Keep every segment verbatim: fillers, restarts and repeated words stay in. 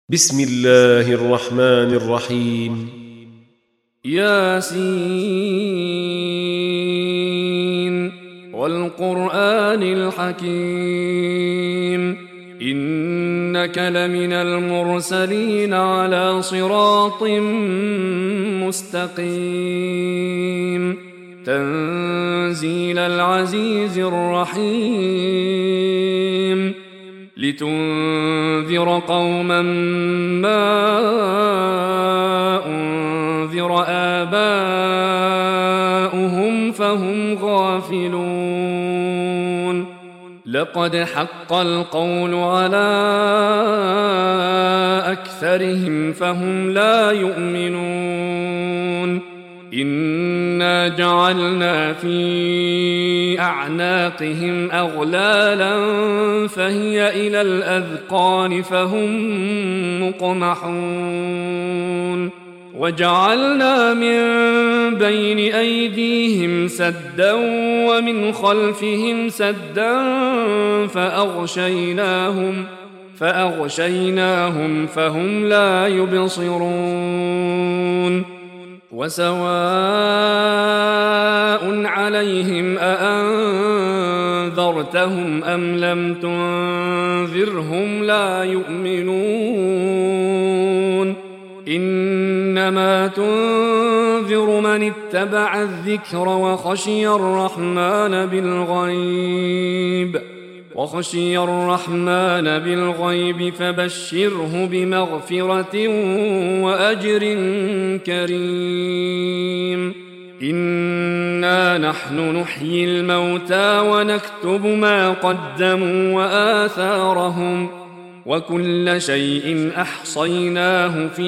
بسم الله الرحمن الرحيم ياسين والقرآن الحكيم إنك لمن المرسلين على صراط مستقيم تنزيل العزيز الرحيم لتنذر قوما ما أنذر آباؤهم فهم غافلون لقد حق القول على أكثرهم فهم لا يؤمنون إنا جعلنا في أعناقهم أغلالا فهي إلى الأذقان فهم مقمحون وجعلنا من بين أيديهم سدا ومن خلفهم سدا فأغشيناهم فأغشيناهم فهم لا يبصرون وسواء عليهم أأنذرتهم أم لم تنذرهم لا يؤمنون إنما تنذر من اتبع الذكر وخشي الرحمن بالغيب وخشي الرحمن بالغيب فبشره بمغفرة وأجر كريم إنا نحن نحيي الموتى ونكتب ما قدموا وآثارهم وكل شيء أحصيناه في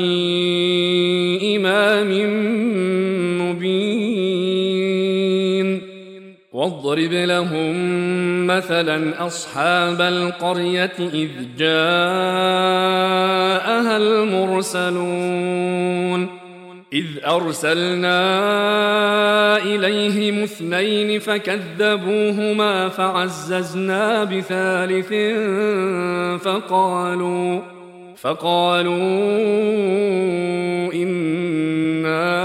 إمام مبين واضرب لهم مثلا أصحاب القرية إذ جاءها المرسلون إذ أرسلنا إليهم اثنين فكذبوهما فعززنا بثالث فقالوا فقالوا إنا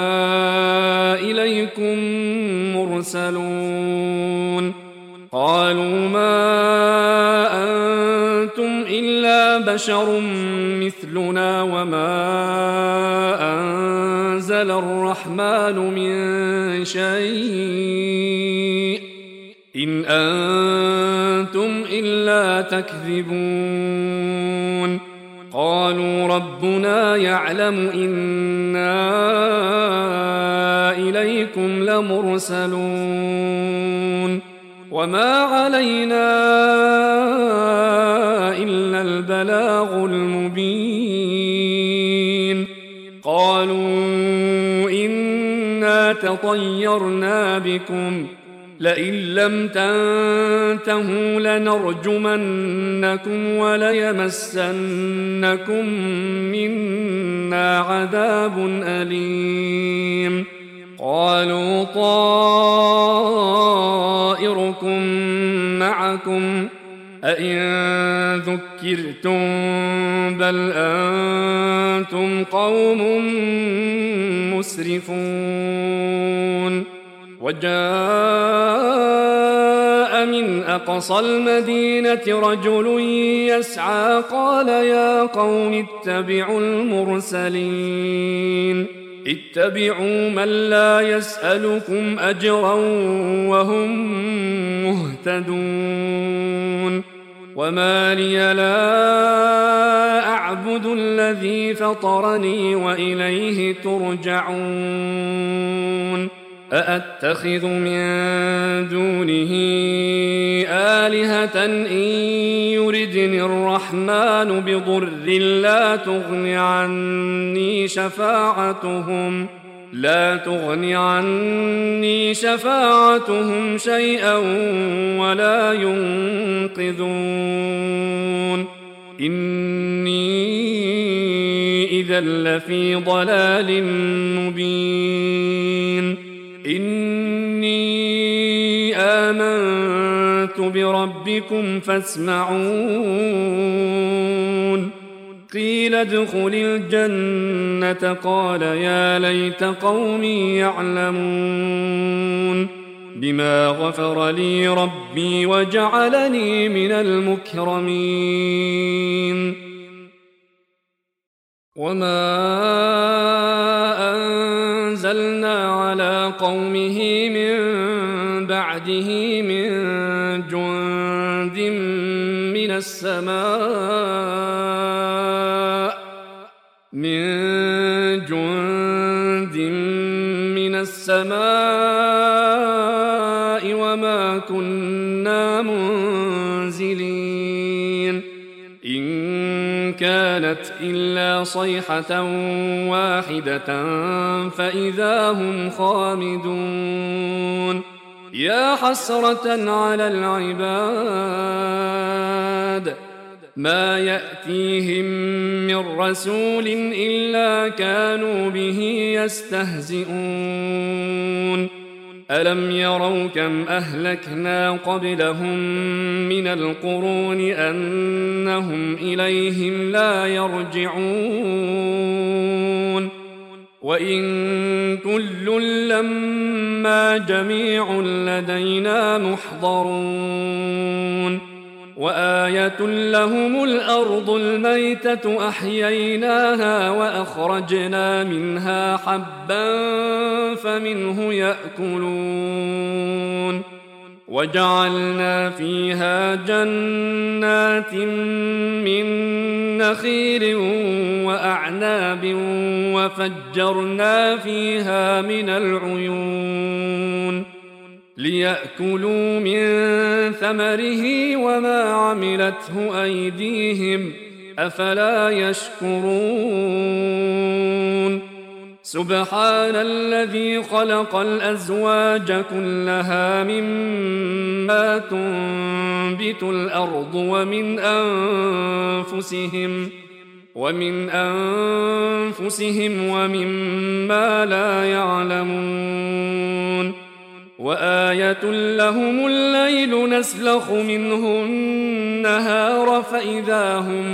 إليكم مرسلون قالوا ما أنتم إلا بشر مثلنا وما أنزل الرحمن من شيء إن أنتم إلا تكذبون قالوا ربنا يعلم إنا إليكم لمرسلون وما علينا إلا البلاغ المبين قالوا إنا تطيرنا بكم لئن لم تنتهوا لنرجمنكم وليمسنكم منا عذاب أليم قالوا طائركم معكم أئن ذكرتم بل أنتم قوم مسرفون وجاء من أقصى المدينة رجل يسعى قال يا قوم اتبعوا المرسلين اتبعوا من لا يسألكم أجرا وهم مهتدون وما لي لا أعبد الذي فطرني وإليه ترجعون أأتخذ من دونه آلهة إن يردني الرحمن بضر لا تغن عني شفاعتهم لا تغن عني شفاعتهم شيئا ولا ينقذون إني إذا لفي ضلال مبين إني آمنت بربكم فاسمعون قيل ادخل الجنة قال يا ليت قومي يعلمون بما غفر لي ربي وجعلني من المكرمين وما أنزلنا على قومه من بعده من جند من السماء من جند من السماء وما كنا منزلين إن كانت إلا صيحة واحدة فإذا هم خامدون يا حسرة على العباد ما يأتيهم من رسول إلا كانوا به يستهزئون ألم يروا كم أهلكنا قبلهم من القرون أنهم إليهم لا يرجعون وإن كل لما جميع لدينا محضرون وآية لهم الأرض الميتة أحييناها وأخرجنا منها حبا فمنه يأكلون وجعلنا فيها جنات من نخيل وأعناب وفجرنا فيها من العيون ليأكلوا من ثمره وما عملته أيديهم أفلا يشكرون سبحان الذي خلق الأزواج كلها مما تنبت الأرض ومن أنفسهم ومن أنفسهم ومما لا يعلمون وآية لهم الليل نسلخ منه النهار فإذا هم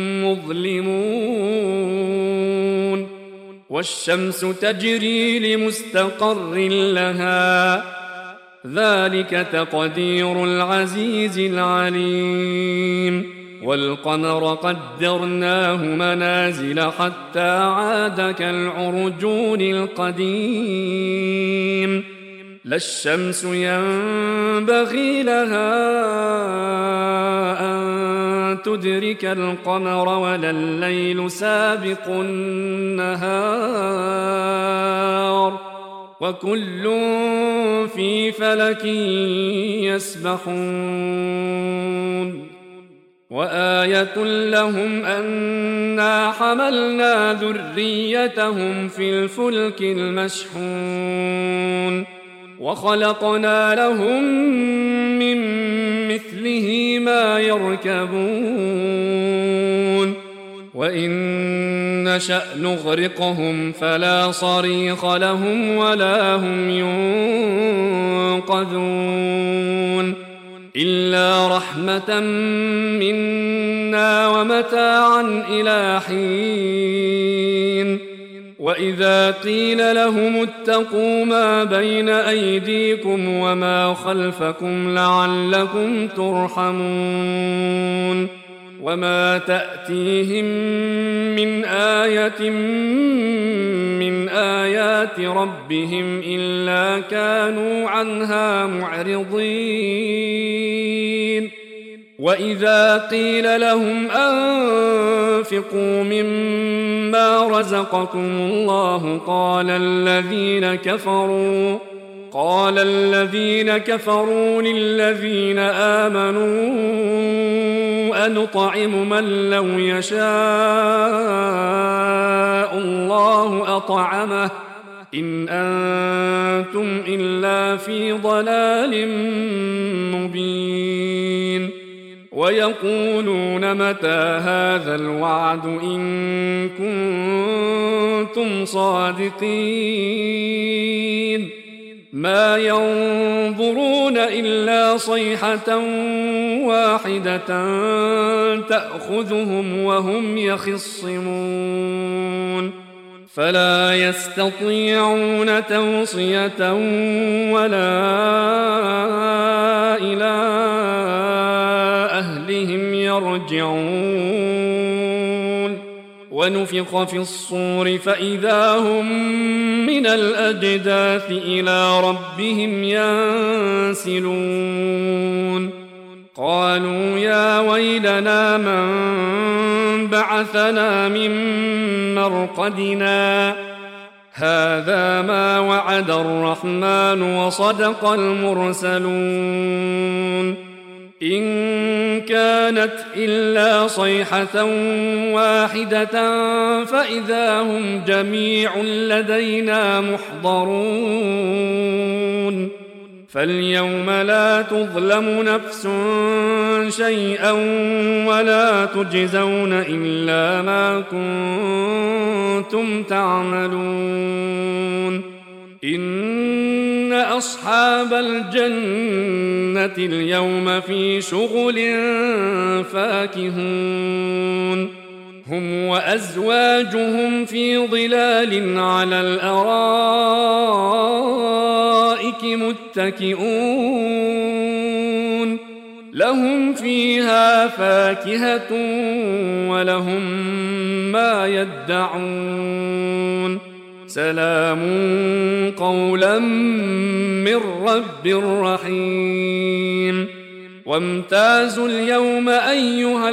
مظلمون والشمس تجري لمستقر لها ذلك تقدير العزيز العليم والقمر قدرناه منازل حتى عاد كالعرجون القديم لا الشمس ينبغي لها أن تدرك القمر ولا الليل سابق النهار وكل في فلك يسبحون وآية لهم أنا حملنا ذريتهم في الفلك المشحون وخلقنا لهم من مثله ما يركبون وإن نشأ نغرقهم فلا صريخ لهم ولا هم ينقذون إلا رحمة منا ومتاعا إلى حين وإذا قيل لهم اتقوا ما بين أيديكم وما خلفكم لعلكم ترحمون وما تأتيهم من آية من آيات ربهم إلا كانوا عنها معرضين وإذا قيل لهم أنفقوا مما رزقكم الله قال الذين كفروا قال الذين كفروا للذين آمنوا أنطعم من لو يشاء الله أطعمه إن أنتم إلا في ضلال مبين ويقولون متى هذا الوعد إن كنتم صادقين ما ينظرون إلا صيحة واحدة تأخذهم وهم يخصمون فلا يستطيعون توصية ولا إلى أهلهم يرجعون ونفخ في الصور فإذا هم من الأجداث إلى ربهم ينسلون قالوا يا ويلنا من بعثنا من مرقدنا هذا ما وعد الرحمن وصدق المرسلون إن كانت إلا صيحة واحدة فإذا هم جميع لدينا محضرون فاليوم لا تظلم نفس شيئا ولا تجزون إلا ما كنتم تعملون إن أصحاب الجنة اليوم في شغل فاكهون هم وأزواجهم في ظلال على الأرائك متكئون لهم فيها فاكهة ولهم ما يدعون سلام قولا من رب رحيم وامتازوا اليوم أيها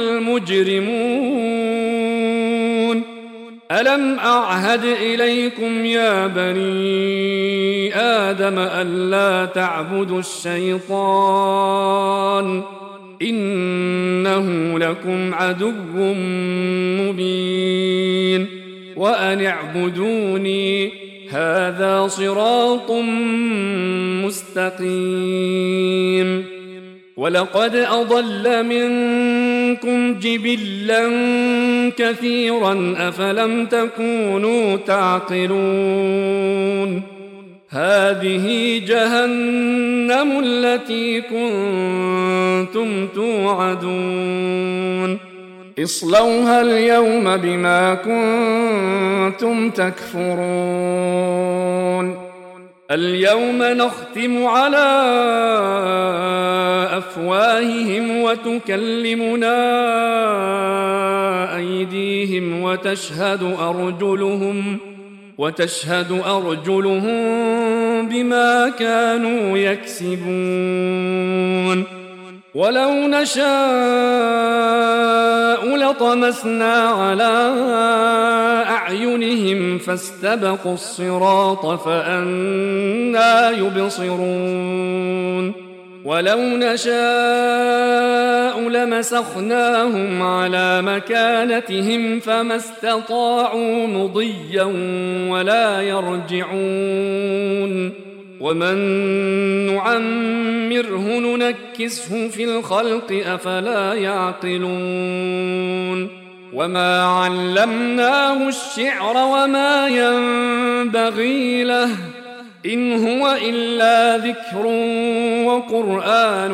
المجرمون ألم أعهد إليكم يا بني آدم ألا تعبدوا الشيطان إنه لكم عدو مبين وأن اعبدوني هذا صراط مستقيم ولقد أضل منكم جبلا كثيرا أفلم تكونوا تعقلون هذه جهنم التي كنتم توعدون اصلوها اليوم بما كنتم تكفرون اليوم نختم على أفواههم وتكلمنا أيديهم وتشهد أرجلهم وتشهد أرجلهم بما كانوا يكسبون ولو نشاء لطمسنا على أعينهم فاستبقوا الصراط فأنى يبصرون ولو نشاء لمسخناهم على مكانتهم فما استطاعوا مضيا ولا يرجعون ومن نعمره ننكسه في الخلق أفلا يعقلون وما علمناه الشعر وما ينبغي له إن هو إلا ذكر وقرآن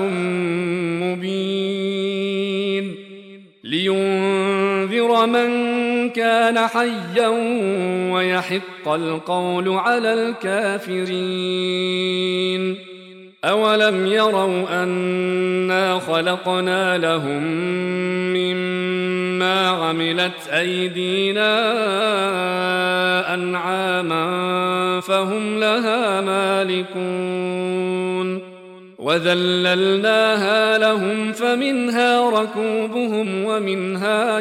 مبين لينذر من كان حيا ويحق القول على الكافرين أولم يروا أنا خلقنا لهم مما عملت أيدينا أنعاما فهم لها مالكون وذللناها لهم فمنها ركوبهم ومنها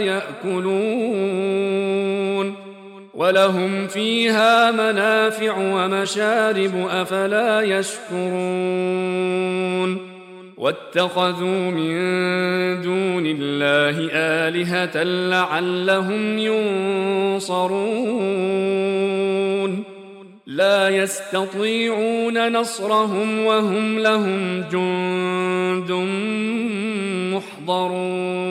يأكلون ولهم فيها منافع ومشارب أفلا يشكرون واتخذوا من دون الله آلهة لعلهم ينصرون لا يستطيعون نصرهم وهم لهم جند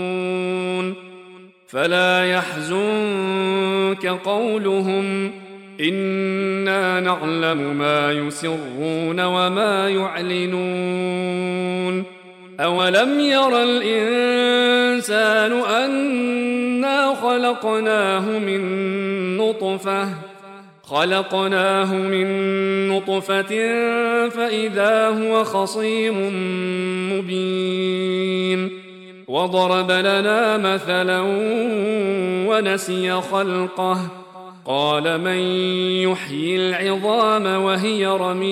محضرون فلا يحزنك قولهم إنا نعلم ما يسرون وما يعلنون أولم ير الإنسان أنا خلقناه من نطفة خلقناه من نطفة فإذا هو خصيم مبين وضرب لنا مثلا ونسي خلقه قال من يحيي العظام وهي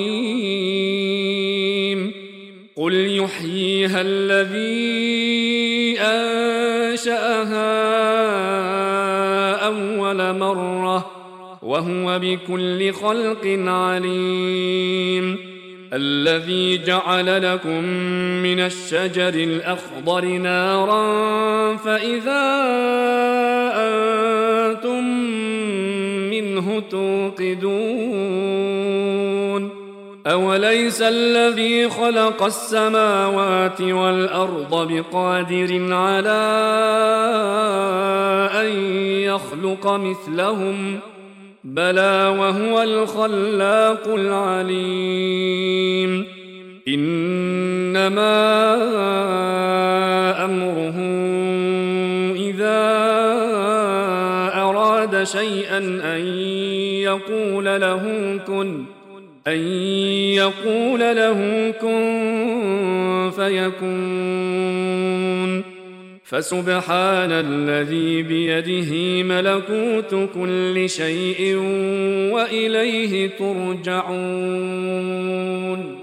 رميم قل يحييها الذي أنشأها أول مرة وهو بكل خلق عليم الذي جعل لكم من الشجر الأخضر نارا فإذا أنتم منه توقدون أوليس الذي خلق السماوات والأرض بقادر على أن يخلق مثلهم بلى وهو الخلاق العليم إنما أمره إذا أراد شيئا أن يقول له كن أن يقول له كن فيكون فسبحان الذي بيده ملكوت كل شيء وإليه ترجعون